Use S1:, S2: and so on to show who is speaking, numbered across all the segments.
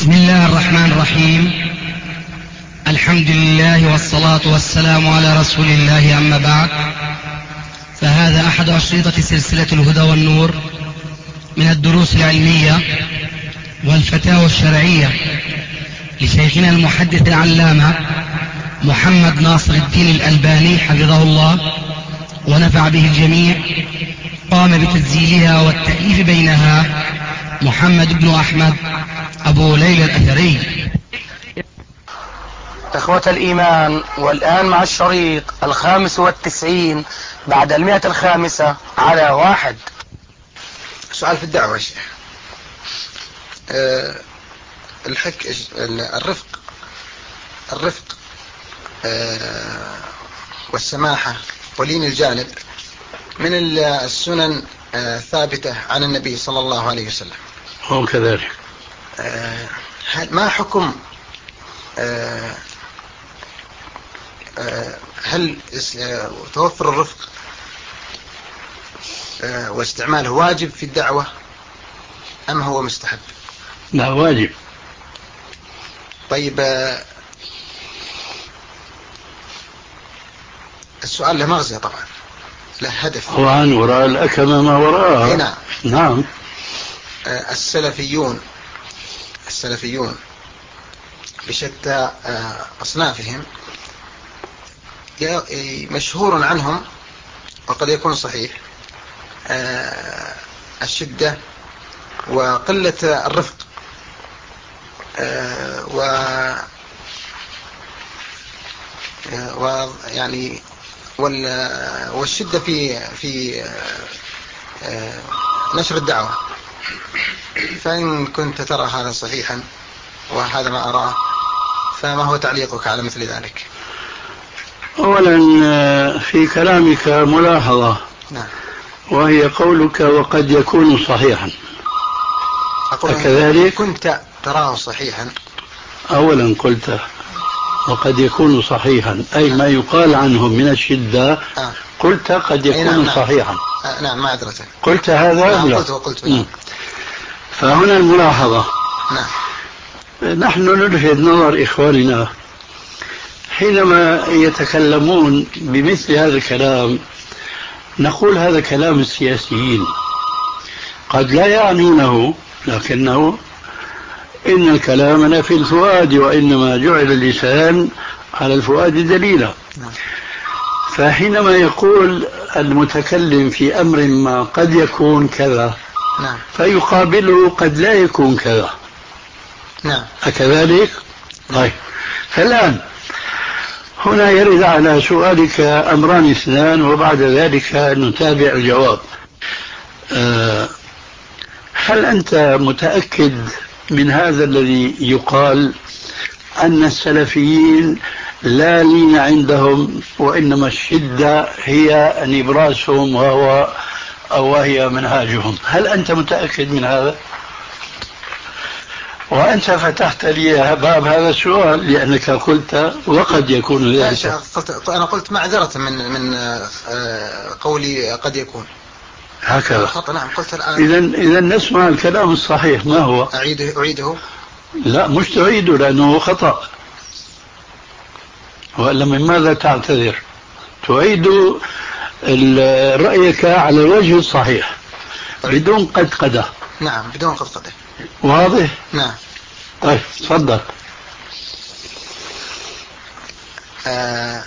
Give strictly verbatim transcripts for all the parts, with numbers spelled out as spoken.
S1: بسم الله الرحمن الرحيم. الحمد لله والصلاة والسلام على رسول الله، أما بعد، فهذا أحد أشرطة سلسلة الهدى والنور من الدروس العلمية والفتاوى الشرعية لشيخنا المحدث العلامة محمد ناصر الدين الألباني حفظه الله ونفع به الجميع. قام بتسجيلها والتأليف بينها محمد بن أحمد أبو ليلى الأثري.
S2: إخوة الإيمان، والآن مع الشريط الخامس والتسعين بعد المئة الخامسة على واحد.
S3: سؤال في الدعوة يا شيخ. أه الحك الرفق الرفق أه والسماحة ولين الجانب من السنن أه ثابتة عن النبي صلى الله عليه وسلم.
S4: هو كذلك.
S3: أه ما حكم أه أه هل توفر الرفق أه واستعماله واجب في الدعوة أم هو مستحب؟
S4: لا، واجب.
S3: طيب، أه السؤال له مغزى طبعا، له هدف.
S4: طبعا وراء الأكمة ما وراءها.
S3: نعم.
S4: نعم.
S3: أه السلفيون السلفيون بشتى أصنافهم مشهور عنهم وقد يكون صحيح الشدة وقلة الرفق ويعني والشدة في في نشر الدعوة. فإن كنت ترى هذا صحيحا وهذا ما أراه، فما هو تعليقك على مثل ذلك؟
S4: أولا في كلامك ملاحظة.
S3: نعم.
S4: وهي قولك وقد يكون صحيحا. كذلك
S3: كنت تراه صحيحا.
S4: أولا قلت وقد يكون صحيحا، أي
S3: نعم.
S4: ما يقال عنه من الشدة.
S3: آه.
S4: قلت قد يكون
S3: نعم. نعم.
S4: صحيحا.
S3: آه. نعم، ما أدرته.
S4: قلت هذا.
S3: نعم.
S4: لا.
S3: قلت وقلت. نعم.
S4: فهنا الملاحظة.
S3: نعم.
S4: نحن نلفت نظر إخواننا حينما يتكلمون بمثل هذا الكلام، نقول هذا كلام السياسيين قد لا يعنونه، لكنه إن الكلام في الفؤاد وإنما جعل اللسان على الفؤاد دليلا.
S3: نعم.
S4: فحينما يقول المتكلم في أمر ما قد يكون كذا،
S3: نعم.
S4: فيقابله قد لا يكون كذا.
S3: نعم.
S4: أكذلك؟ طيب، فالآن هنا يرد على سؤالك أمران اثنان، وبعد ذلك نتابع الجواب. أه هل أنت متأكد من هذا الذي يقال أن السلفيين لا لين عندهم وإنما الشدة هي نبراسهم وهو أو وهي منهاجهم؟ هل أنت متأكد من هذا؟ وأنت فتحت لي باب هذا السؤال لأنك قلت وقد يكون ذلك.
S3: أنا قلت معذرة من من قولي قد يكون
S4: هكذا.
S3: خطأ. نعم، قلت الآن.
S4: إذن إذن نسمع الكلام الصحيح ما هو؟
S3: أعيده أعيده
S4: لا، مش تعيده لأنه خطأ. وإلا من ماذا تعتذر؟ تعيد رأيك على الوجه الصحيح بدون قدقدة.
S3: نعم، بدون قدقدة.
S4: واضح؟
S3: نعم.
S4: طيب، تفضل.
S3: آه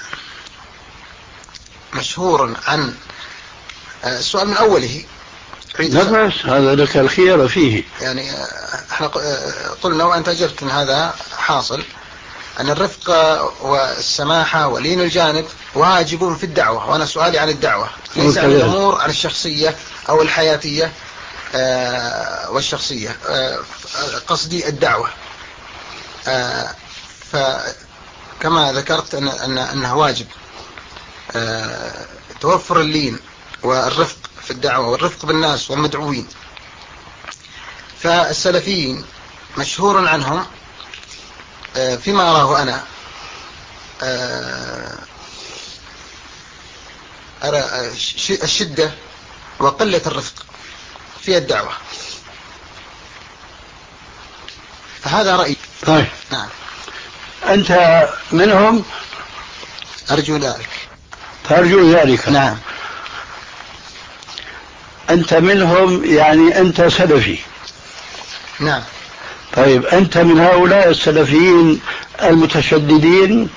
S3: مشهور عن آه السؤال من أوله.
S4: لا بأس، هذا لك الخيار فيه.
S3: يعني آه احنا قلنا وأنت أجبت أن هذا حاصل، أن الرفق والسماحة ولين الجانب واجب في الدعوة، وأنا سؤالي عن الدعوة ليس عن الأمور عن الشخصية أو الحياتية آه والشخصية. آه قصدي الدعوة. آه فكما ذكرت أن أن أنه واجب آه توفر اللين والرفق في الدعوة والرفق بالناس والمدعوين. فالسلفيين مشهور عنهم آه فيما أراه أنا آه أرى الشدة وقلة الرفق في الدعوة. فهذا رأيي.
S4: طيب.
S3: نعم.
S4: أنت منهم؟
S3: أرجو ذلك.
S4: ترجو ذلك.
S3: نعم.
S4: أنت منهم يعني أنت سلفي.
S3: نعم.
S4: طيب أنت من هؤلاء السلفيين المتشددين؟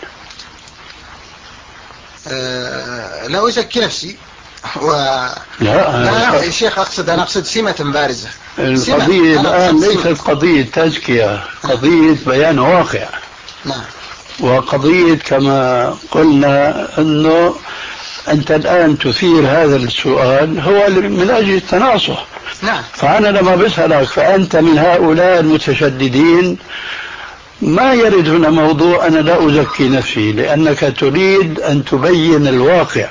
S3: أه لا أزكي نفسي و...
S4: لا,
S3: لا يا شيخ أقصد أنا أقصد سمة بارزة.
S4: القضية الآن ليست قضية تزكية، قضية بيان واقع.
S3: نعم.
S4: وقضية كما قلنا أنه أنت الآن تثير هذا السؤال هو من أجل التناصح.
S3: نعم.
S4: فأنا لما بسألك فأنت من هؤلاء المتشددين، ما يرد هنا موضوع أنا لا أزكي نفسي، لأنك تريد أن تبين الواقع.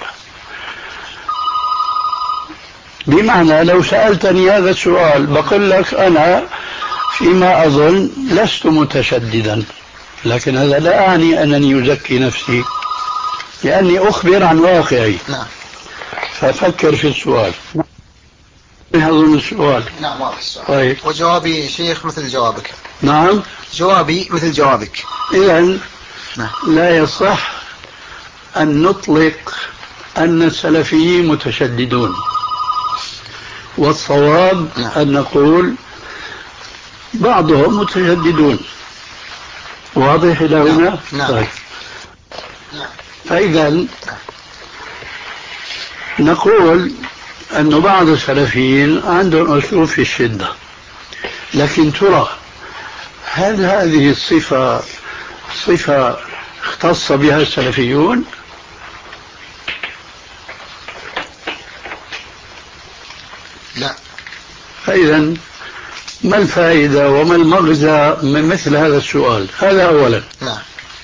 S4: بمعنى لو سألتني هذا السؤال بقول لك أنا فيما أظن لست متشددا، لكن هذا لا أعني أنني أزكي نفسي، لأني أخبر عن واقعي.
S3: نعم.
S4: ففكر في السؤال. أظن السؤال.
S3: نعم واضح السؤال.
S4: طيب.
S3: وجوابي شيخ مثل جوابك.
S4: نعم.
S3: جوابي مثل جوابك.
S4: إذن
S3: نعم.
S4: لا يصح أن نطلق أن السلفيين متشددون، والصواب
S3: نعم.
S4: أن نقول بعضهم متشددون. واضح إلى هنا؟
S3: نعم.
S4: طيب.
S3: نعم.
S4: فإذا نقول أن بعض السلفيين عندهم أسلوب في الشدة، لكن ترى هل هذه الصفة صفة اختص بها السلفيون؟
S3: لا.
S4: فإذا ما الفائدة وما المغزى من مثل هذا السؤال؟ هذا أولا.
S3: نعم.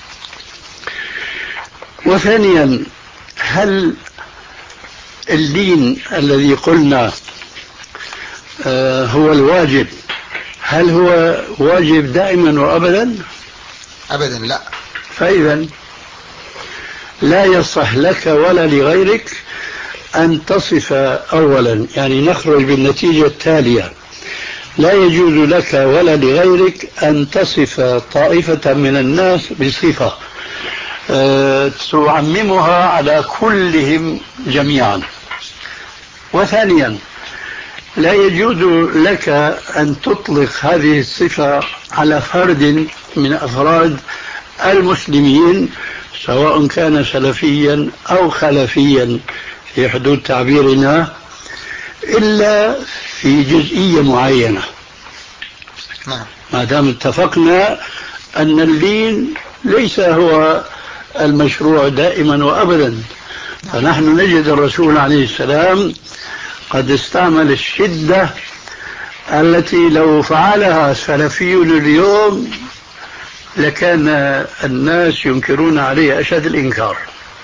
S4: وثانيا، هل الدين الذي قلنا آه هو الواجب، هل هو واجب دائما وأبدا؟
S3: أبدا لا.
S4: فإذا لا يصح لك ولا لغيرك أن تصف أولا، يعني نخرج بالنتيجة التالية: لا يجوز لك ولا لغيرك أن تصف طائفة من الناس بصفة أه تعممها على كلهم جميعا. وثانيا، لا يجوز لك أن تطلق هذه الصفة على فرد من أفراد المسلمين، سواء كان سلفيا أو خلفيا في حدود تعبيرنا، إلا في جزئية معينة.
S3: نعم.
S4: ما دام اتفقنا أن الدين ليس هو المشروع دائما وأبدا، فنحن نجد الرسول عليه السلام قد استعمل الشدة التي لو فعلها سلفي اليوم لكان الناس ينكرون عليه أشد الإنكار.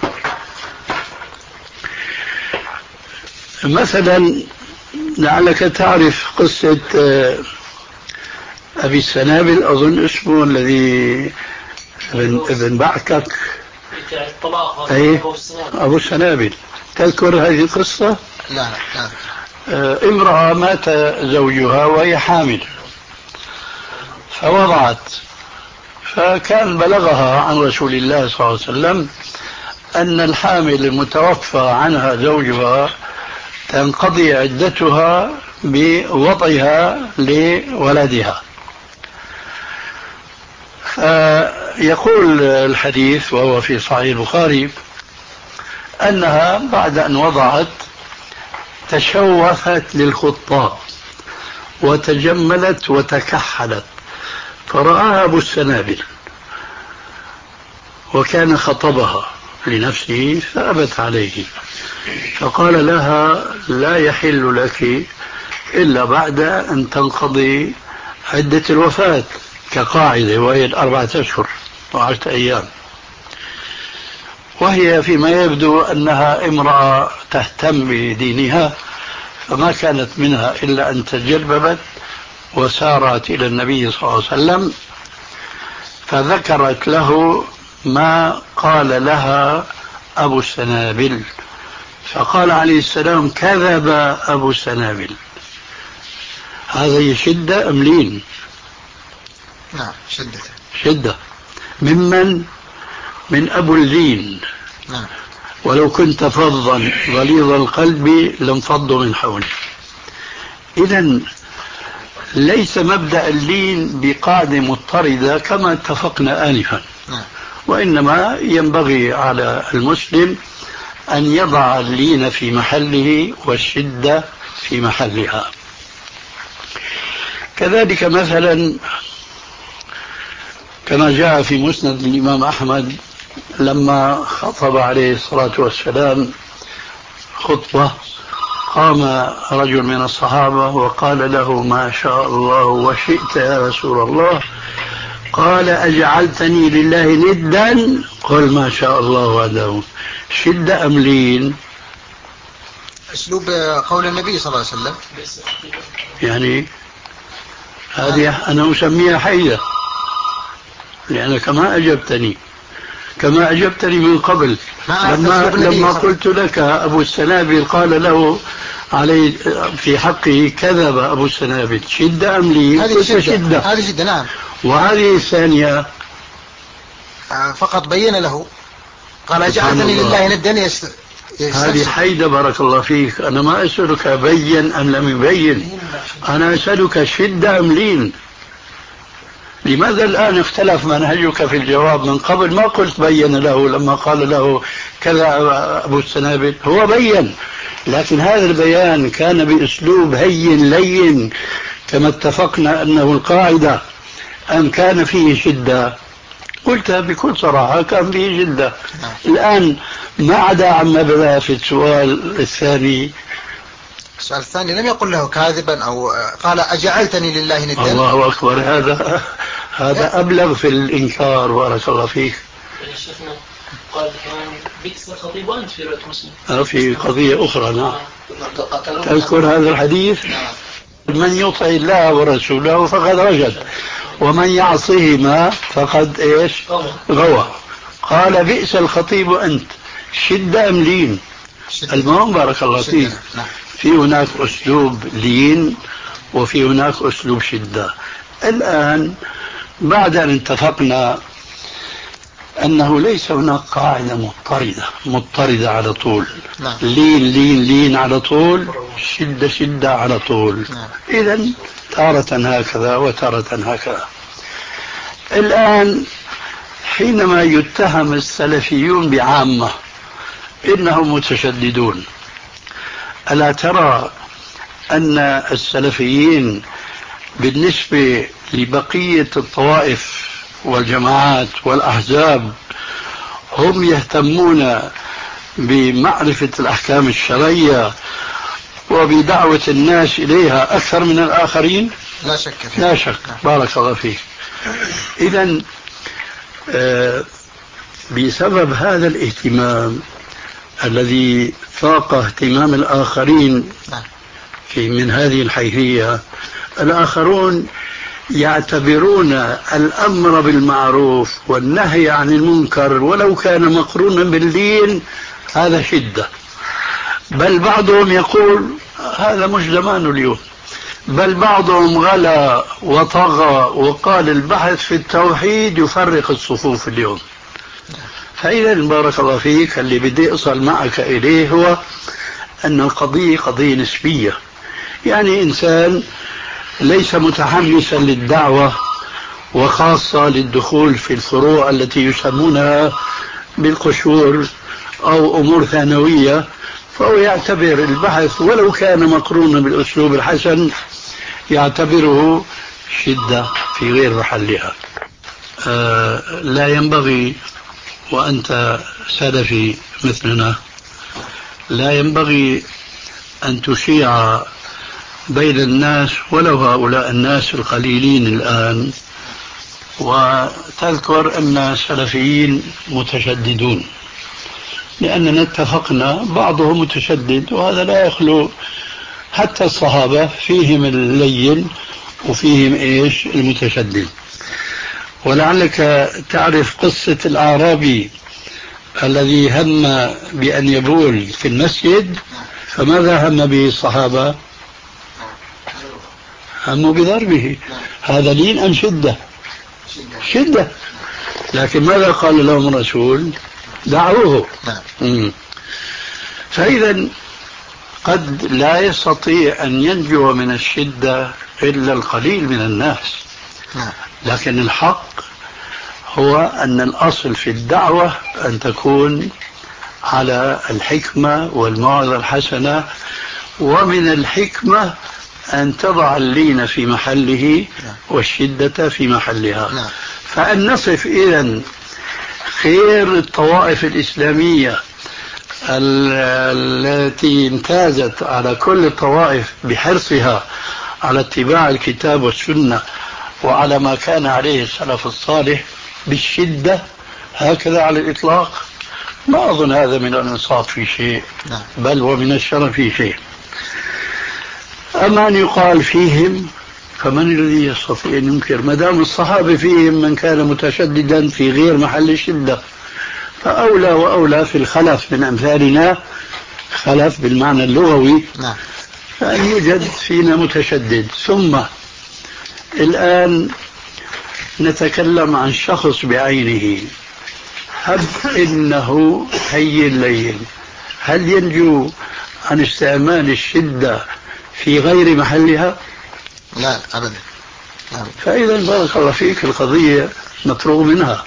S4: مثلا لعلك تعرف قصة أبي السنابل، أظن اسمه الذي ابن بعكك. أي أبو السنابل، تذكر هذه القصة؟
S3: لا لا.
S4: امرأة مات زوجها وهي حامل فوضعت، فكان بلغها عن رسول الله صلى الله عليه وسلم أن الحامل المتوفى عنها زوجها تنقضي عدتها بوضعها لولدها. يقول الحديث وهو في صحيح البخاري أنها بعد أن وضعت تشوفت للخطاب وتجملت وتكحلت، فرآها أبو السنابل وكان خطبها لنفسه فأبت عليه، فقال لها: لا يحل لك إلا بعد أن تنقضي عدة الوفاة كقاعدة، وهي الأربعة أشهر وعشرة أيام. وهي فيما يبدو أنها امرأة تهتم بدينها، فما كانت منها إلا أن تجلببت وسارت إلى النبي صلى الله عليه وسلم، فذكرت له ما قال لها أبو السنابل، فقال عليه السلام: كذب أبو السنابل. هذه شدة أم لين؟
S3: نعم شدة
S4: شدة ممن من أبو اللين.
S3: نعم.
S4: ولو كنت فظا غليظ القلب لانفضوا من حولك. إذا ليس مبدأ اللين بقاعدة مضطردة كما اتفقنا آنفا، وإنما ينبغي على المسلم أن يضع اللين في محله والشدة في محلها. كذلك مثلا كما جاء في مسند الإمام أحمد لما خطب عليه الصلاة والسلام خطبة، قام رجل من الصحابة وقال له: ما شاء الله وشئت يا رسول الله. قال: أجعلتني لله ندا؟ قل ما شاء الله وحده. شدة أم لين؟
S3: أسلوب قول النبي صلى الله عليه وسلم.
S4: يعني هذه أنا أسميها حيدة، لأنك ما أجبتني كما أجبتني من قبل لما, لما قلت لك أبو السنابل قال له علي في حقه كذب أبو السنابل. شدة أم لين؟
S3: هذه شدة. شدة هذه شدة. نعم.
S4: وهذه الثانية
S3: فقط بين له قال: أجعلتني لله ندا. يست...
S4: هذه حيدة. بارك الله فيك. أنا ما أسألك بين أم لم يبين، أنا أسألك شدة أم لين. لماذا الآن اختلف منهجك في الجواب؟ من قبل ما قلت بين له لما قال له كذا أبو السنابل، هو بين، لكن هذا البيان كان بأسلوب هين لين كما اتفقنا أنه القاعدة، أم كان فيه شدة؟ قلت بكل صراحة كان فيه شدة. الآن ما عدا عما بدا في السؤال الثاني.
S3: السؤال الثاني لم يقل له كاذبا أو قال: أجعلتني لله ندا.
S4: الله أكبر. هذا هذا أبلغ في الإنكار. بارك الله فيك.
S5: شيخنا قال كمان بئس الخطيب وأنت في رواية مسلم.
S4: في قضية أخرى. نعم. تذكر هذا الحديث؟ من يطع الله ورسوله فقد رشد ومن يعصهما فقد إيش؟ غوى. قال: بئس الخطيب أنت. شدة أم لين؟ المهم بارك الله فيك، في هناك أسلوب لين وفي هناك أسلوب شدة. الآن بعد أن اتفقنا أنه ليس هناك قاعدة مضطردة مضطردة على طول،
S3: نعم.
S4: لين لين لين على طول، شدة شدة على طول،
S3: نعم.
S4: إذن تارة هكذا وتارة هكذا. الآن حينما يتهم السلفيون بعامة إنهم متشددون، ألا ترى أن السلفيين بالنسبة لبقية الطوائف والجماعات والأحزاب هم يهتمون بمعرفة الأحكام الشرعية وبدعوة الناس إليها أكثر من الآخرين؟
S3: لا شك فيه.
S4: لا شك. بارك الله فيك. إذن آه بسبب هذا الاهتمام الذي فاق اهتمام الآخرين في من هذه الحيثية، الآخرون يعتبرون الأمر بالمعروف والنهي عن المنكر ولو كان مقرونا باللين هذا شدة، بل بعضهم يقول هذا مش زمان اليوم، بل بعضهم غلا وطغى وقال البحث في التوحيد يفرق الصفوف اليوم. فإذا بارك الله فيك اللي بدي أصل معك إليه هو أن القضية قضية نسبية، يعني إنسان ليس متحمسا للدعوة وخاصة للدخول في الفروع التي يسمونها بالقشور أو أمور ثانوية، فهو يعتبر البحث ولو كان مقرونا بالأسلوب الحسن يعتبره شدة في غير محلها. آه لا ينبغي، وأنت سلفي مثلنا، لا ينبغي أن تشيع بين الناس ولو هؤلاء الناس القليلين الآن وتذكر أن السلفيين متشددون، لأننا اتفقنا بعضهم متشدد، وهذا لا يخلو حتى الصحابة فيهم اللين وفيهم إيش المتشدد. ولعلك تعرف قصة الأعرابي الذي هم بأن يبول في المسجد، فماذا هم به الصحابة؟ هموا بضربه. هذا لين أم شدة؟ شدة. لكن ماذا قال لهم الرسول؟ دعوه.
S3: نعم.
S4: فإذا قد لا يستطيع أن ينجو من الشدة إلا القليل من الناس.
S3: نعم.
S4: لكن الحق هو أن الأصل في الدعوة أن تكون على الحكمة والموعظة الحسنة، ومن الحكمة أن تضع اللين في محله والشدة في محلها. فأن نصف إذن خير الطوائف الإسلامية التي امتازت على كل الطوائف بحرصها على اتباع الكتاب والسنة وعلى ما كان عليه السلف الصالح بالشدة هكذا على الإطلاق، ما أظن هذا من الإنصاف في شيء، بل ومن الشرف في شيء. أما أن يقال فيهم، فمن الذي يستطيع أن ينكر؟ ما دام الصحابة فيهم من كان متشددا في غير محل الشدة، فأولى وأولى في الخلف من أمثالنا، خلف بالمعنى اللغوي، فأن يوجد فينا متشدد. ثم الآن نتكلم عن شخص بعينه، هب إنه حي الليل، هل ينجو عن استعمال الشدة في غير محلها؟
S3: لا أبدا.
S4: فإذا بارك الله فيك القضية مفروغ منها.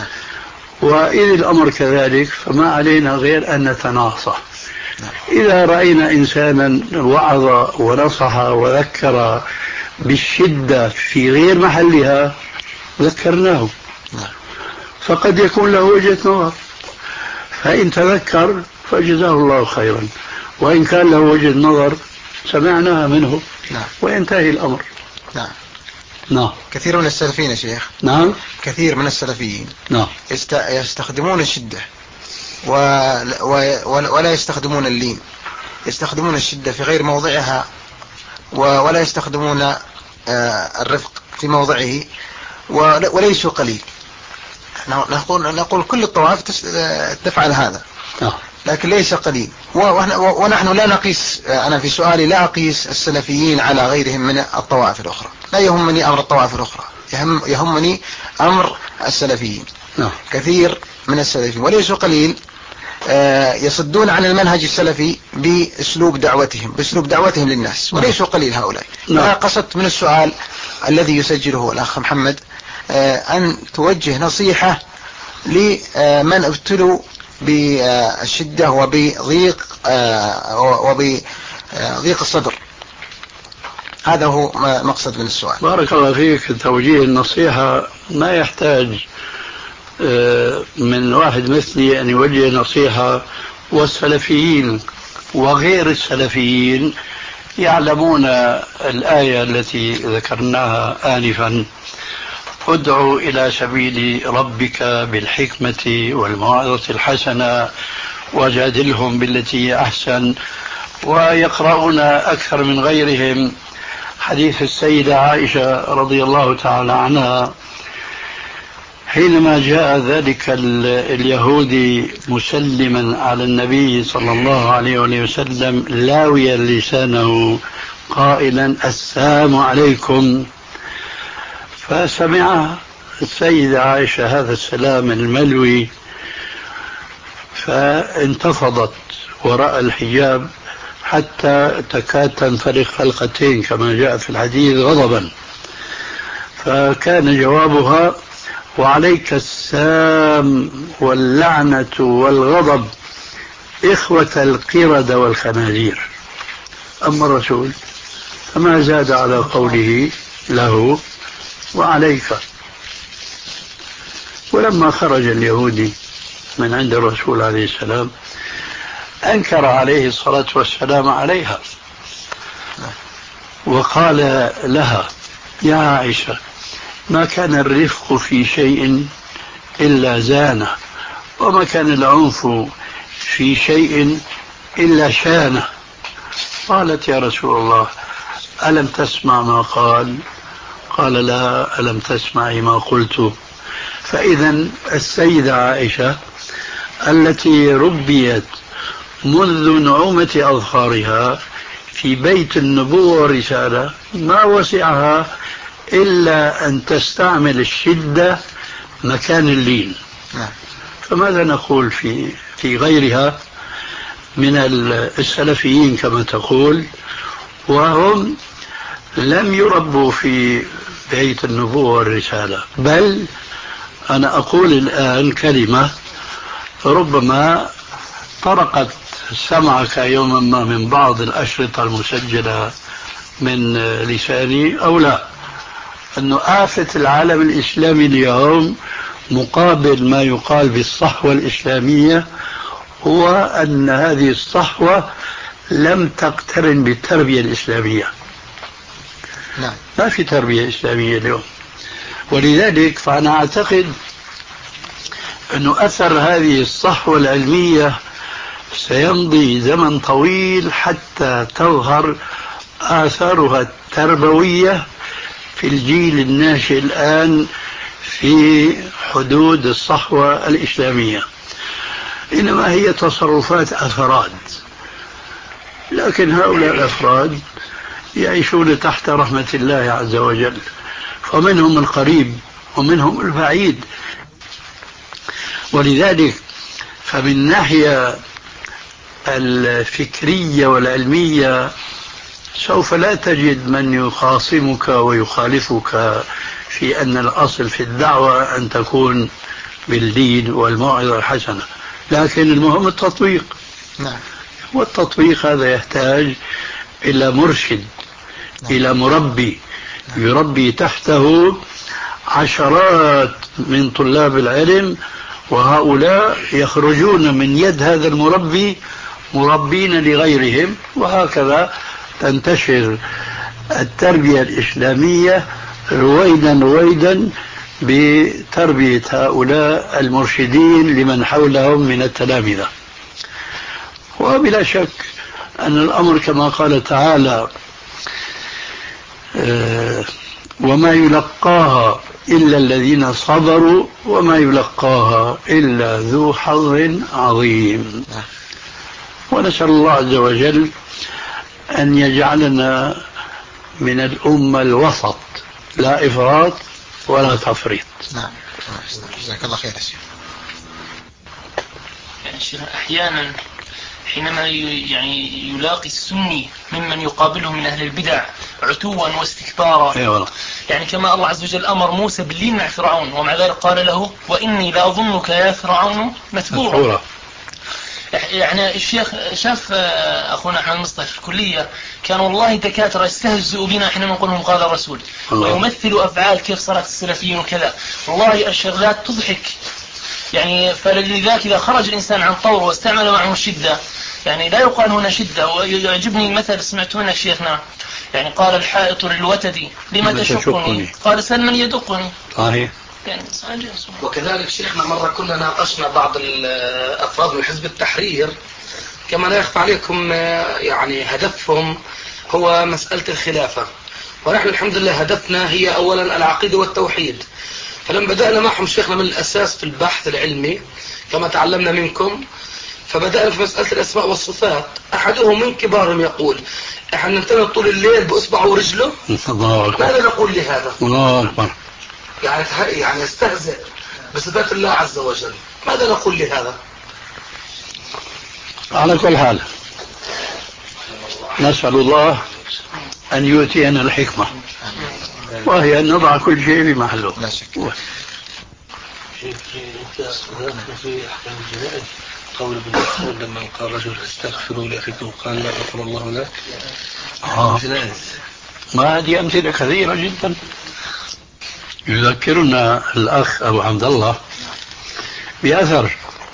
S4: وإذ الأمر كذلك فما علينا غير أن نتناصح. إذا رأينا إنسانا وعظ ونصح وذكر بالشدة في غير محلها ذكرناه، فقد يكون له وجهة نظر، فإن تذكر فجزاه الله خيرا، وإن كان له وجهة نظر سمعناها منه وينتهي الأمر.
S3: نعم.
S4: نعم.
S3: كثير من السلفيين يا شيخ،
S4: نعم،
S3: كثير من السلفيين
S4: نعم
S3: يست... يستخدمون الشدة و... و... ولا يستخدمون اللين، يستخدمون الشدة في غير موضعها و... ولا يستخدمون آه الرفق في موضعه، ول... وليسوا قليل. نقول نقول كل الطوائف تفعل هذا، لكن ليس قليل. ونحن لا نقيس، أنا في سؤالي لا أقيس السلفيين على غيرهم من الطوائف الأخرى، لا يهمني أمر الطوائف الأخرى، يهم يهمني أمر السلفيين. كثير من السلفيين وليسوا قليل يصدون عن المنهج السلفي بأسلوب دعوتهم بأسلوب دعوتهم للناس، وليسوا قليل هؤلاء. أنا قصدت من السؤال الذي يسجله الأخ محمد أن توجه نصيحة لمن ابتلوا بالشدة وبضيق وبضيق الصدر. هذا هو مقصد من السؤال.
S4: بارك الله فيك. توجيه النصيحة ما يحتاج من واحد مثلي أن يوجه نصيحة، والسلفيين وغير السلفيين يعلمون الآية التي ذكرناها آنفا: ادعوا إلى سبيل ربك بالحكمة والموعظة الحسنة وجادلهم بالتي هي أحسن. ويقرؤون أكثر من غيرهم حديث السيدة عائشة رضي الله تعالى عنها حينما جاء ذلك اليهودي مسلما على النبي صلى الله عليه وسلم لاويا لسانه قائلا: السلام عليكم. فسمع السيدة عائشة هذا السلام الملوي فانتفضت وراء الحجاب حتى تكاد تنفرق حلقتين كما جاء في الحديث غضبا. فكان جوابها: وعليك السام واللعنة والغضب إخوة القردة والخنازير. أما الرسول فما زاد على قوله له وعليك. ولما خرج اليهودي من عند الرسول عليه السلام أنكر عليه الصلاة والسلام عليها وقال لها: يا عائشة، ما كان الرفق في شيء إلا زانه، وما كان العنف في شيء إلا شانه. قالت: يا رسول الله، ألم تسمع ما قال؟ قال: لا، ألم تسمعي ما قلت؟ فإذا السيدة عائشة التي ربيت منذ نعومة أظفارها في بيت النبوة والرسالة ما وسعها إلا أن تستعمل الشدة مكان اللين. فماذا نقول في في غيرها من السلفيين كما تقول، وهم لم يربوا في بيت النبوة والرسالة؟ بل أنا أقول الآن كلمة ربما طرقت سمعك يوما ما من بعض الأشرطة المسجلة من لساني أو لا، أنه آفة العالم الإسلامي اليوم مقابل ما يقال بالصحوة الإسلامية هو أن هذه الصحوة لم تقترن بالتربية الإسلامية.
S3: نعم.
S4: ما في تربية إسلامية اليوم، ولذلك فأنا أعتقد أن أثر هذه الصحوة العلمية سيمضي زمن طويل حتى تظهر آثارها التربوية في الجيل الناشئ الآن في حدود الصحوة الإسلامية، إنما هي تصرفات أفراد. لكن هؤلاء الأفراد يعيشون تحت رحمة الله عز وجل، فمنهم القريب ومنهم البعيد. ولذلك فمن ناحية الفكرية والعلمية سوف لا تجد من يخاصمك ويخالفك في أن الأصل في الدعوة أن تكون بالدين والموعظة الحسنة، لكن المهم التطبيق.
S3: نعم.
S4: والتطبيق هذا يحتاج إلى مرشد. نعم. إلى مربي. نعم. يربي تحته عشرات من طلاب العلم، وهؤلاء يخرجون من يد هذا المربي مربين لغيرهم، وهكذا تنتشر التربية الإسلامية رويدا رويدا بتربية هؤلاء المرشدين لمن حولهم من التلامذة. وبلا شك أن الأمر كما قال تعالى وما يلقاها إلا الذين صبروا وما يلقاها إلا ذو حظ عظيم. ونسأل الله عز وجل أن يجعلنا من الأمة الوسط، لا إفراط ولا تفريط.
S3: نعم. جزاك الله خير.
S5: يعني شيخ أحيانا حينما يعني يلاقي السني ممن يقابله من أهل البدع عتوا واستكبارا،
S4: أيوة.
S5: يعني كما الله عز وجل أمر موسى باللين مع فرعون، ومع ذلك قال له وإني لأظنك يا فرعون مثبورا. يعني الشيخ شاف أخونا أحمد مصطفى في الكلية كان والله دكاترة يستهزئوا بنا حينما نقول لهم قال الرسول، ويمثلوا أفعال كيف صارت السلفيين وكذا، والله الشغلات تضحك. يعني فلذلك إذا خرج الإنسان عن طوره واستعمل معه الشدة، يعني لا يقال هنا شدة. ويعجبني مثل سمعت هنا شيخنا، يعني قال الحائط للوتد لما تشقني، قال سل من يدقني.
S4: صحيح.
S5: يعني
S2: وكذلك شيخنا مرة كنا ناقشنا بعض الأفراد من حزب التحرير، كما لا يخفى عليكم يعني هدفهم هو مسألة الخلافة، ونحن الحمد لله هدفنا هي أولا العقيدة والتوحيد. فلما بدأنا معهم شيخنا من الأساس في البحث العلمي كما تعلمنا منكم، فبدأنا في مسألة الأسماء والصفات. أحدهم من كبارهم يقول احنا ننتظر طول الليل بأصبعه ورجله. ماذا نقول لهذا؟
S4: الله أكبر.
S2: يعني يعني يستهزئ بصفات الله عز وجل، ماذا نقول لهذا؟
S4: على كل حال نسأل الله أن يؤتينا الحكمة، وهي أن نضع كل شيء في محله.
S3: لا شك.
S6: في أحكام الجنائز قول ابن مسعود لما قال رجل استغفروا لأخيكم قال لا غفر الله لك.
S4: آه. ما هذه أمثلة كثيرة جدا. يذكرنا الأخ أبو عبد الله بأثر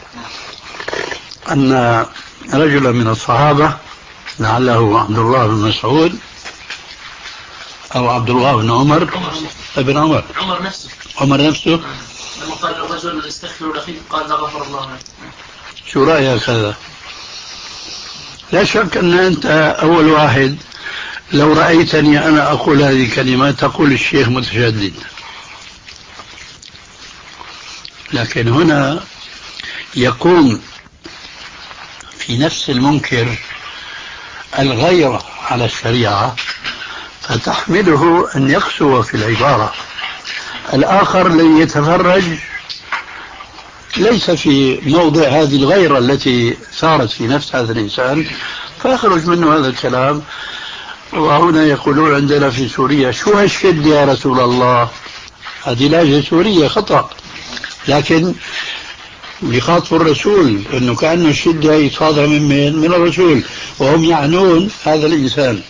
S4: أن رجلا من الصحابة لعله عبد الله بن مسعود أو عبد الله بن عمر ابن عمر
S5: عمر نفسه
S4: عمر نفسه
S5: لما قال الرجل استغفر لأخيك قال لا غفر الله لك.
S4: شو رأيك هذا؟ لا شك أن أنت أول واحد لو رأيتني أنا أقول هذه الكلمات تقول الشيخ متشدد، لكن هنا يقوم في نفس المنكر الغيرة على الشريعة، فتحمله أن يقسو في العبارة. الآخر الذي يتفرج ليس في موضع هذه الغيرة التي صارت في نفس هذا الإنسان، فيخرج منه هذا الكلام. وهنا يقولون عندنا في سوريا شو هالشد يا رسول الله، هذه لهجة سورية خطأ، لكن بيخاطبوا الرسول انه كأنه الشدة هي صادرة من من من الرسول، وهم يعنون هذا الإنسان.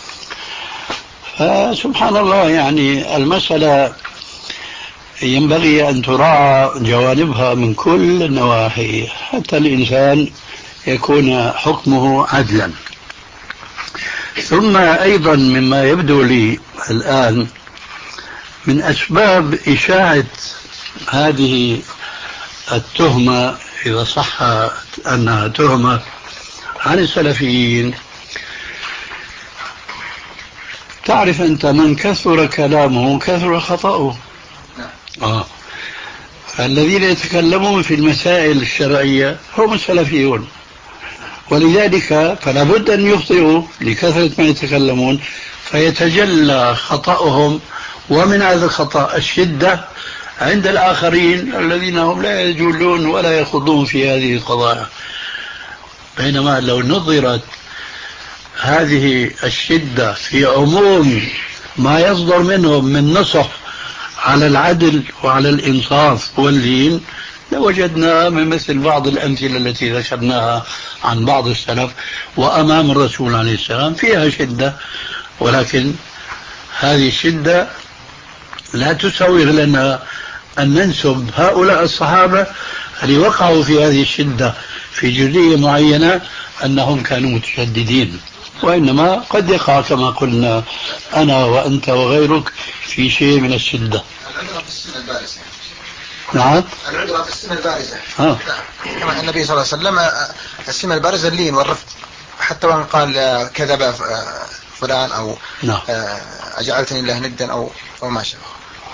S4: فسبحان الله، يعني المسألة ينبغي أن تراعى جوانبها من كل النواحي حتى الإنسان يكون حكمه عدلا. ثم أيضا مما يبدو لي الآن من أسباب إشاعة هذه التهمة، إذا صح أنها تهمة عن السلفيين، تعرف أنت من كثر كلامه كثر خطأه. آه. الذين يتكلمون في المسائل الشرعية هم السلفيون، ولذلك فلا بد أن يخطئوا لكثرة ما يتكلمون، فيتجلى خطأهم، ومن هذا الخطأ الشدة عند الآخرين الذين هم لا يجولون ولا يخوضون في هذه القضايا. بينما لو نظرت هذه الشدة في عموم ما يصدر منهم من نصح على العدل وعلى الإنصاف واللين، لوجدنا من مثل بعض الأمثلة التي ذكرناها عن بعض السلف وأمام الرسول عليه السلام فيها شدة، ولكن هذه الشدة لا تسوغ لنا أن ننسب هؤلاء الصحابة اللي وقعوا في هذه الشدة في جزئية معينة أنهم كانوا متشددين، وإنما قد يقع كما قلنا أنا وأنت وغيرك في شيء من الشدة.
S3: العذرة في السنة البارزة.
S4: نعم،
S3: العذرة في السنة البارزة.
S4: آه.
S3: كما النبي صلى الله عليه وسلم السنة البارزة اللين والرفق، حتى وإن قال كذب فلان أو
S4: نعم.
S3: أجعلتني الله ندا أو أو ما شابه.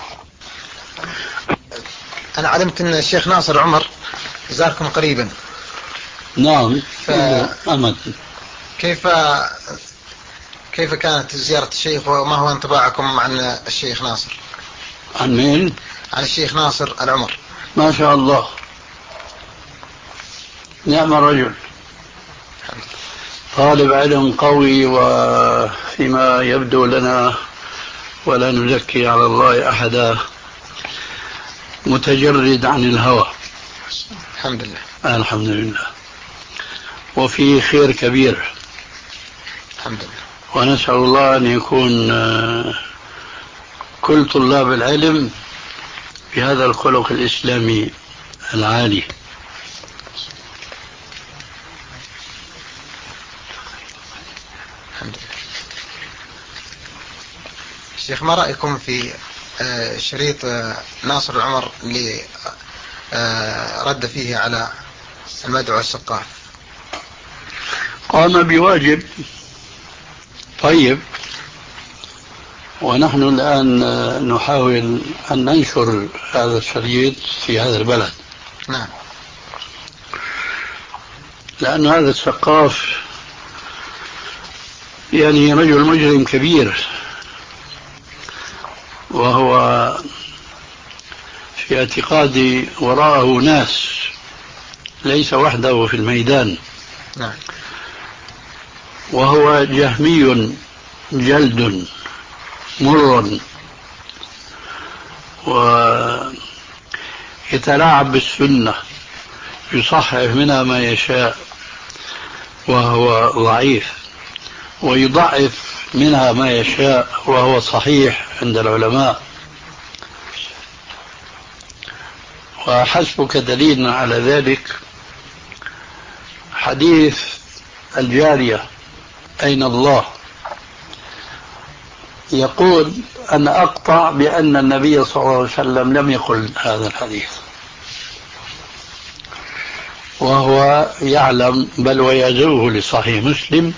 S3: أنا علمت أن الشيخ ناصر عمر زاركم قريبا.
S4: نعم.
S3: ف...
S4: أمد.
S3: كيف كيف كانت زيارة الشيخ، وما هو انطباعكم عن الشيخ ناصر؟
S4: عن مين؟
S3: عن الشيخ ناصر العمر.
S4: ما شاء الله، نعم الرجل، طالب علم قوي، وفيما يبدو لنا ولا نزكي على الله أحدا متجرد عن الهوى.
S3: الحمد لله.
S4: الحمد لله، وفي خير كبير
S3: الحمد لله.
S4: ونسأل الله أن يكون كل طلاب العلم بهذا الخلق الإسلامي العالي.
S3: الحمد لله. شيخ، ما رأيكم في شريط ناصر العمر اللي رد فيه على المدعو السقاف؟
S4: قام بواجب طيب، ونحن الآن نحاول أن ننشر هذا الشريط في هذا البلد.
S3: نعم.
S4: لأن هذا السقاف يعني رجل مجرم كبير، وهو في اعتقادي وراءه ناس، ليس وحده في الميدان.
S3: نعم.
S4: وهو جهمي جلد مر، ويتلاعب بالسنة، يصحح منها ما يشاء وهو ضعيف، ويضعف منها ما يشاء وهو صحيح عند العلماء. وحسبك دليلا على ذلك حديث الجارية أين الله، يقول أنا أقطع بأن النبي صلى الله عليه وسلم لم يقل هذا الحديث، وهو يعلم بل ويزوه لصحيح مسلم،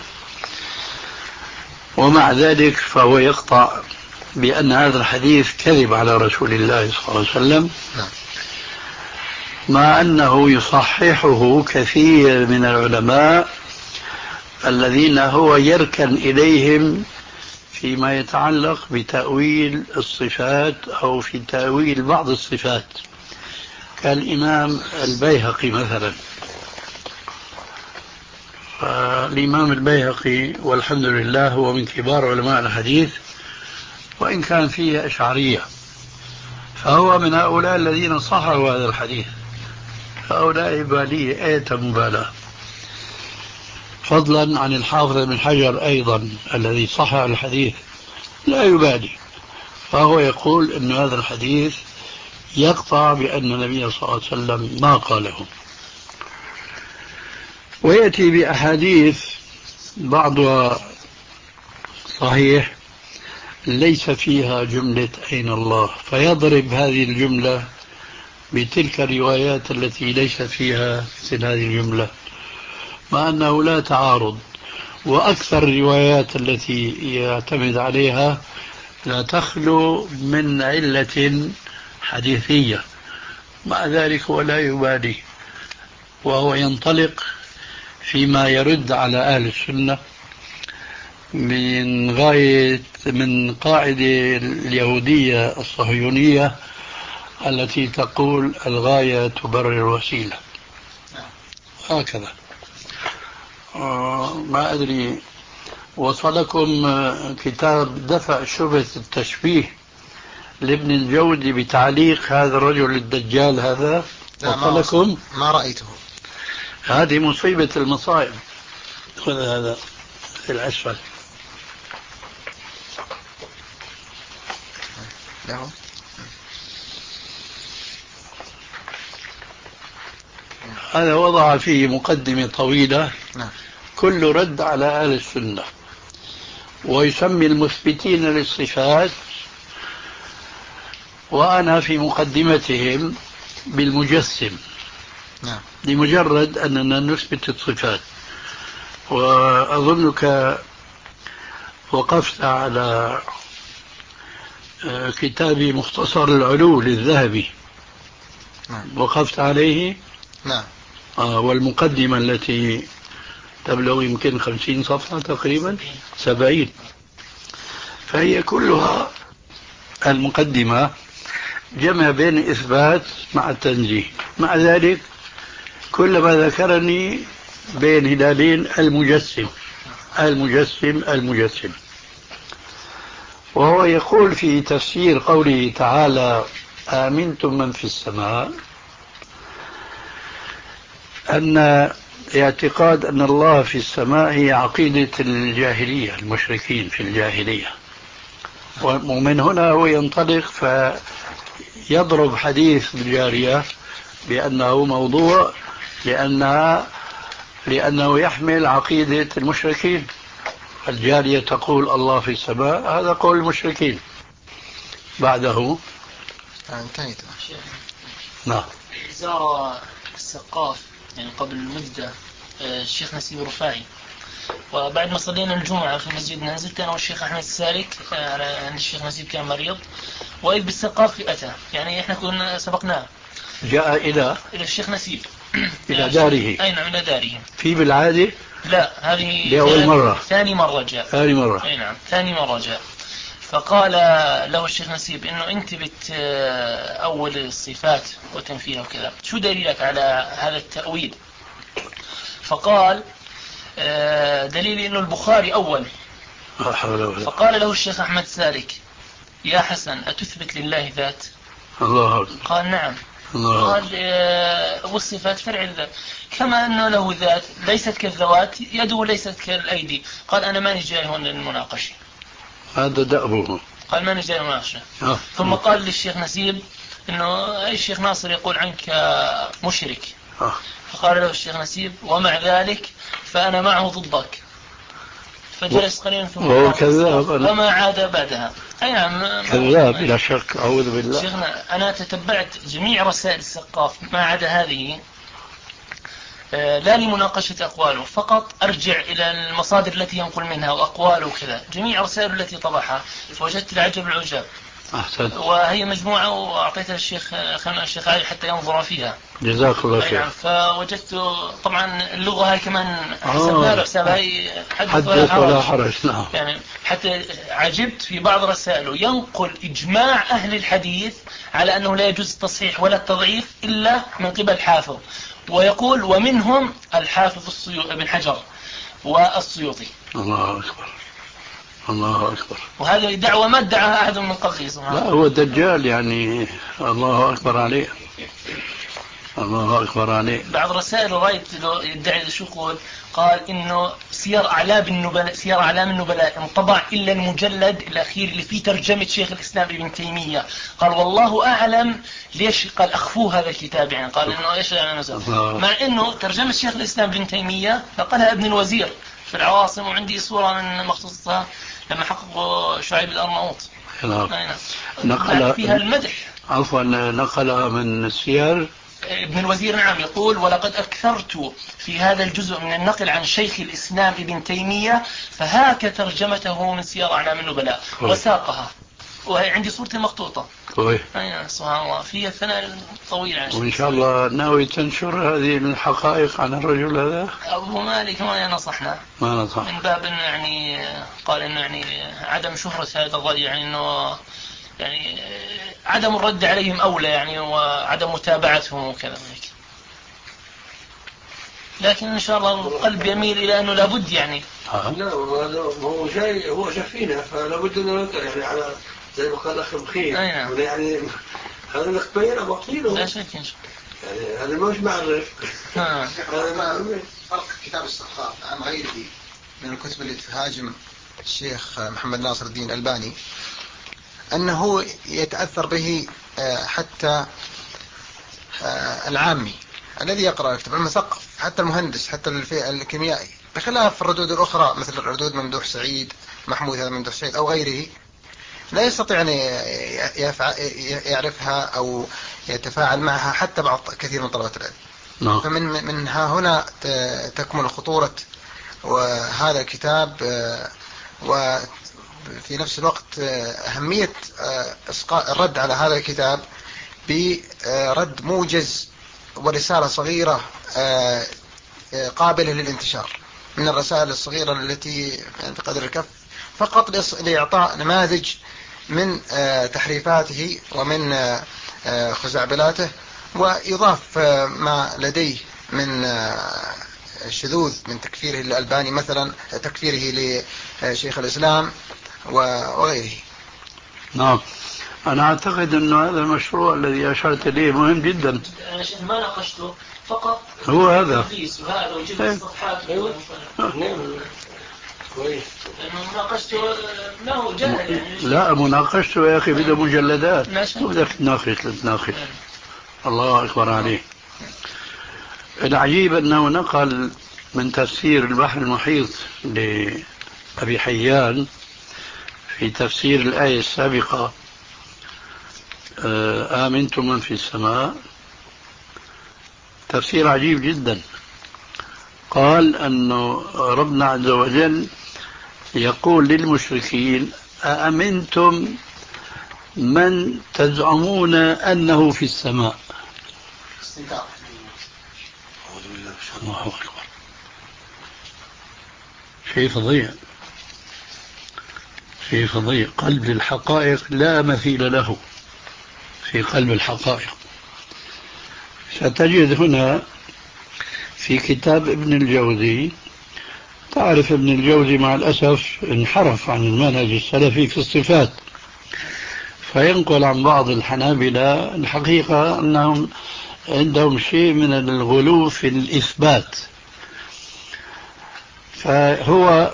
S4: ومع ذلك فهو يقطع بأن هذا الحديث كذب على رسول الله صلى الله عليه وسلم، مع أنه يصححه كثير من العلماء الذين هو يركن إليهم فيما يتعلق بتأويل الصفات أو في تأويل بعض الصفات، كالإمام البيهقي مثلا. فالإمام البيهقي والحمد لله هو من كبار علماء الحديث، وإن كان فيه أشعرية، فهو من هؤلاء الذين صححوا هذا الحديث. هؤلاء بالية آية مبالاة، فضلا عن الحافظ بن حجر أيضا الذي صحح الحديث لا يبالي، فهو يقول أن هذا الحديث يقطع بأن النبي صلى الله عليه وسلم ما قاله. ويأتي بأحاديث بعضها صحيح ليس فيها جملة أين الله، فيضرب هذه الجملة بتلك الروايات التي ليس فيها مثل هذه الجملة، مع أنه لا تعارض. وأكثر الروايات التي يعتمد عليها لا تخلو من علة حديثية، مع ذلك هو لا يبالي، وهو ينطلق فيما يرد على أهل السنة من غاية من قاعدة اليهودية الصهيونية التي تقول الغاية تبرر الوسيلة. هكذا. آه ما أدري وصلكم كتاب دفع شبهة التشبيه لابن الجوزي بتعليق هذا الرجل الدجال هذا؟ وصلكم؟
S3: ما رأيته.
S4: هذه مصيبة المصائب. خذ هذا في الأسفل.
S3: له.
S4: هذا وضع فيه مقدمة طويلة كل رد على أهل السنة، ويسمي المثبتين للصفات، وأنا في مقدمتهم بالمجسم لمجرد أننا نثبت الصفات. وأظنك وقفت على كتاب مختصر العلو للذهبي، وقفت عليه.
S3: نعم.
S4: آه والمقدمة التي تبلغ يمكن خمسين صفحة تقريبا، سبعين، فهي كلها المقدمة جمع بين الإثبات مع التنزيه. مع ذلك كلما ذكرني بين هلالين المجسم المجسم المجسم وهو يقول في تفسير قوله تعالى آمنتم من في السماء أن اعتقاد أن الله في السماء هي عقيدة الجاهلية، المشركين في الجاهلية. ومن هنا هو ينطلق فيضرب حديث الجارية بأنه موضوع لأنها لأنه يحمل عقيدة المشركين. الجارية تقول الله في السماء، هذا قول المشركين. بعده
S3: انتهيت.
S4: نعم.
S5: زار السقاف يعني قبل مدة الشيخ نسيب رفاعي، وبعد ما صلينا الجمعة في مسجدنا نزلت أنا والشيخ أحمد السالك عند الشيخ نسيب كان مريض، وإذ بالسقاف أتى، يعني إحنا كنا سبقناه،
S4: جاء إلى
S5: إلى الشيخ نسيب
S4: إلى داره.
S5: أي نعم إلى داره.
S4: في بالعادة؟
S5: لا، هذه
S4: لأول مرة.
S5: ثاني مرة جاء.
S4: ثاني مرة.
S5: أي نعم ثاني مرة جاء. فقال له الشيخ نسيب إنه أنت بت أول الصفات وتنفيها وكذا، شو دليلك على هذا التأويل؟ فقال دليل إنه البخاري أول. فقال له الشيخ أحمد سالك يا حسن أتثبت لله ذات؟
S4: الله.
S5: قال نعم.
S4: الله.
S5: قال والصفات فرع الذات، كما أنه له ذات ليست كالذوات، يده ليست كالأيدي. قال أنا ماني جاي هون للمناقشة،
S4: هذا دأبه.
S5: قال ماني جاي للمناقشة.
S4: آه.
S5: ثم قال للشيخ نسيب إنه الشيخ ناصر يقول عنك مشرك.
S4: آه.
S5: فقال له الشيخ نسيب ومع ذلك فأنا معه ضدك. فجلس قليلا ثم
S4: وهو كذاب
S5: وما عاد بعدها. أي نعم
S4: كذاب بلا شك، أعوذ بالله.
S5: شيخنا أنا تتبعت جميع رسائل السقاف ما عدا هذه، لا لمناقشة أقواله، فقط أرجع إلى المصادر التي ينقل منها وأقواله وكذا، جميع رسائل التي طبعها، فوجدت العجب العجاب.
S4: أحسن.
S5: وهي مجموعة وأعطيتها الشيخ خلنا الشيخ علي حتى ينظر فيها.
S4: جزاك الله خير.
S5: يعني فوجدت طبعا اللغة هاي كمان حسبنا له حساب هاي حدث ولا
S4: حدث ولا
S5: حرج.
S4: حرج. نعم.
S5: يعني حتى عجبت في بعض رسائله ينقل إجماع أهل الحديث على أنه لا يجوز التصحيح ولا التضعيف إلا من قبل حافظ، ويقول ومنهم الحافظ السيوطي ابن حجر والسيوطي.
S4: الله أكبر الله أكبر.
S5: وهذه دعوة ما ادعاها أحد من قبله.
S4: لا هو دجال يعني. الله أكبر عليه الله أكبر عليه.
S5: بعض رسائل رايت يدعي شو يقول؟ قال إنه سير أعلام النبلاء سير أعلام النبلاء انطبع إلا المجلد الأخير اللي فيه ترجمة شيخ الإسلام ابن تيمية. قال والله أعلم ليش قال أخفوه هذا الكتاب، يعني قال إنه إيش يعني نزل، مع إنه ترجمة شيخ الإسلام ابن تيمية نقلها ابن الوزير في العواصم، وعندي صورة من مخطوطتها لما حققوا شعيب الأرناؤوط.
S4: نقل
S5: فيها المدح.
S4: عفوا نقلها من السير
S5: ابن الوزير. نعم يقول ولقد أكثرت في هذا الجزء من النقل عن شيخ الإسلام ابن تيمية فهاك ترجمته من سير أعلام النبلاء وساقها، وهي عندي صورتي مخطوطة.
S4: طيب.
S5: أي سبحان الله فيها الثناء الطويل عن
S4: وإن شاء الله ناوي تنشر هذه الحقائق عن الرجل هذا.
S5: أبو مالك ما نصحنا
S4: ما نصح
S5: من باب إنه يعني قال إنه يعني عدم شهرة هذا الرجل، يعني إنه يعني عدم الرد عليهم أولى يعني، وعدم متابعتهم وكذا هيك. لكن إن شاء الله القلب يميل إلى أنه لابد يعني.
S6: لا هو جاي هو شافينا فلابد أنه يعني على زي ما قال أخي بخير.
S5: نعم.
S6: يعني هذا نخبين أبو عطيله.
S5: لا شك إن شاء
S6: الله. يعني هذا مش معرف.
S3: هذا فرق كتاب السخاء عن غيره من الكتب اللي تهاجم الشيخ محمد ناصر الدين الألباني، أنه يتأثر به حتى العامي الذي يقرأ يكتب المثقف، حتى المهندس، حتى الكيميائي، بخلاف الردود الأخرى مثل الردود ممدوح سعيد محمود هذا ممدوح سعيد أو غيره لا يستطيع أن يعرفها أو يتفاعل معها حتى بعض كثير من طلبة العلم.
S4: no.
S3: فمن منها هنا تكمن خطورة وهذا الكتاب، وفي نفس الوقت أهمية الرد على هذا الكتاب برد موجز ورسالة صغيرة قابلة للانتشار من الرسائل الصغيرة التي بقدر الكف، فقط لإعطاء نماذج من تحريفاته ومن خزعبلاته، ويضاف ما لديه من شذوذ من تكفيره للألباني مثلا، تكفيره لشيخ الإسلام وغيره.
S4: نعم. أنا أعتقد أن هذا المشروع الذي أشرت إليه مهم جدا.
S5: أنا شيخ ما ناقشته فقط
S4: هو هذا
S5: وهذا وجبت الصفحات.
S6: كويس.
S5: مناقشته ما هو جهل يعني.
S4: لا مناقشته يا أخي بدأ مجلدات بدك تناقش تناقش. الله أكبر عليه. العجيب أنه نقل من تفسير البحر المحيط لأبي حيان في تفسير الآية السابقة آمنتم من في السماء، تفسير عجيب جدا. قال أنه ربنا عز وجل يقول للمشركين أأمنتم من تزعمون أنه في السماء. الله أكبر. شيء فظيع شيء فظيع. قلب الحقائق لا مثيل له في قلب الحقائق. ستجد هنا في كتاب ابن الجوزي، تعرف ابن الجوزي مع الأسف انحرف عن المنهج السلفي في الصفات، فينقل عن بعض الحنابلة الحقيقة أنهم عندهم شيء من الغلو في الإثبات. فهو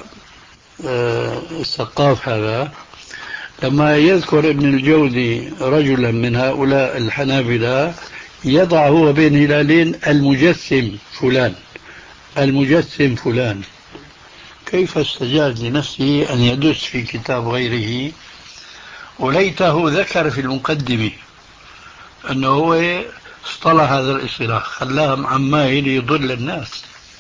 S4: السقاف هذا لما يذكر ابن الجوزي رجلا من هؤلاء الحنابلة يضع هو بين هلالين المجسم فلان المجسم فلان. كيف استجاز لنفسه أن يدس في كتاب غيره؟ وليته ذكر في المقدمة أنه هو اصطلح هذا الاصطلاح، خلاهم عمايل يضل الناس.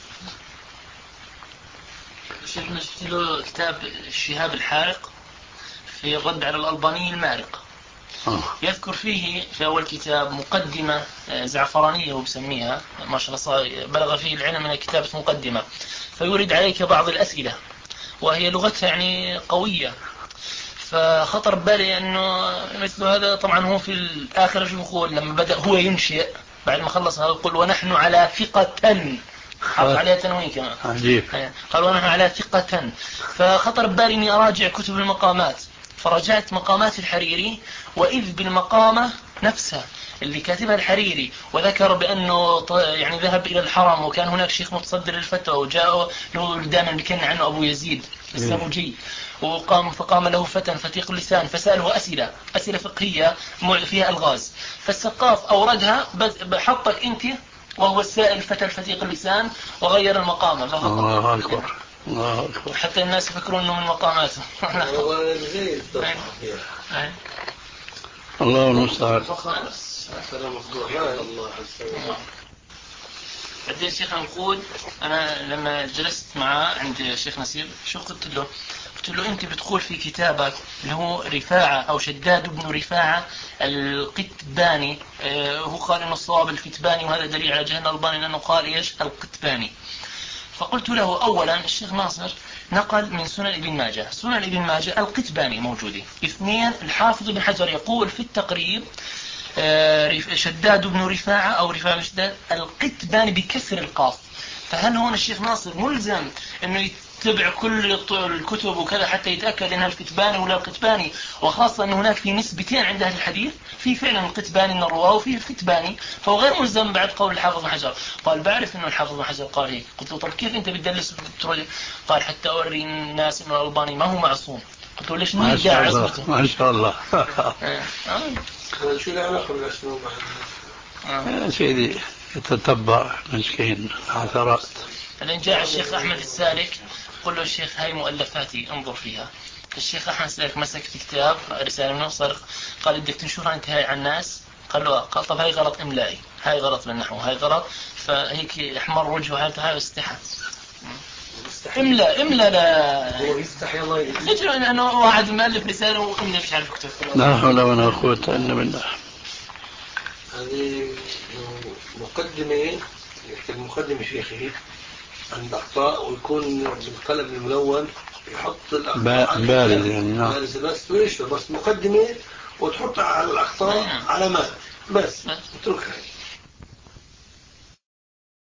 S5: شيخ نشرت له كتاب الشهاب الحارق في الرد على الألباني المارق.
S4: آه.
S5: يذكر فيه في أول كتاب مقدمة زعفرانية وبسميها ما شاء الله بلغ فيه العلم من الكتاب مقدمة، فيورد عليك بعض الأسئلة وهي لغتها يعني قوية. فخطر بالي أنه مثل هذا طبعا هو في الآخر شو يقول لما بدأ هو ينشئ بعد ما خلص هذا يقول ونحن على ثقة، حط عليها تنوين كمان
S4: عجيب.
S5: قال ونحن على ثقة. فخطر بالي أني أراجع كتب المقامات، فرجعت مقامات الحريري وإذ بالمقامة نفسها اللي كاتبها الحريري، وذكر بأنه يعني ذهب إلى الحرم وكان هناك شيخ متصدر الفتوى وجاءه له دائما بكن عنه أبو يزيد السبوجي، وقام فقام له فتى فتيق اللسان فسأله أسئلة أسئلة فقهية فيها ألغاز، فالسقاف أوردها بحطك أنت وهو السائل فتى الفتيق اللسان وغير المقامة.
S4: الله أكبر الله أكبر.
S5: حتى الناس يفكرون أنه من مقاماته.
S4: الله المستعان.
S5: بعدين الشيخ نقول أنا لما جلست معه عند الشيخ نسير شو قلت له؟ قلت له أنت بتقول في كتابك اللي هو رفاعة أو شداد بن رفاعة القتباني، اه هو قال إنه الصواب الكتباني وهذا دليل على جهل الألباني لأنه قال إيش القتباني. فقلت له أولا الشيخ ناصر نقل من سنن ابن ماجه، سنن ابن ماجه القتباني موجودة. اثنين الحافظ بن حجر يقول في التقريب شداد بن رفاعة أو رفاعة شداد القتباني بكسر القاف. فهل هون الشيخ ناصر ملزم أنه يتبع كل الكتب وكذا حتى يتأكد أنها القتباني ولا القتباني، وخاصة أن هناك في نسبتين عند أهل الحديث في فعلا القتباني من الرواه وفي القتباني، فهو غير ملزم بعد قول الحافظ بن حجر. قال بعرف أنه الحافظ بن حجر قال هيك. قلت له طب كيف أنت بتدلس؟ قال حتى أوري الناس أنه الألباني ما هو معصوم. قلت له ليش نرجع عصمته؟
S4: ما شاء الله.
S6: شو العلاقة بالأسلوب
S4: يا سيدي يتتبع مسكين عثرات.
S5: بعدين جاء الشيخ أحمد السالك قل له الشيخ هاي مؤلفاتي انظر فيها. الشيخ أحمد السالك مسك في كتاب رسالة منه صار قال بدك تنشرها انت هاي على الناس؟ قال له قال طب هاي غلط إملائي، هاي غلط بالنحو، هاي غلط. فهيك احمر وجهه حالته هاي واستحى. املا املا لا
S6: هو يستحي الله يجزيه.
S5: ليش لانه واحد مؤلف رساله واملا مش عارف يكتب.
S4: لا حول ولا قوة الا بالله.
S6: هذه مقدمة يكتب مقدمة شيخه عند أخطاء ويكون بالقلم الملون يحط الأخطاء
S4: بارز يعني نعم
S6: بارز بس ويش بس مقدمة وتحط على الأخطاء علامات بس اتركها.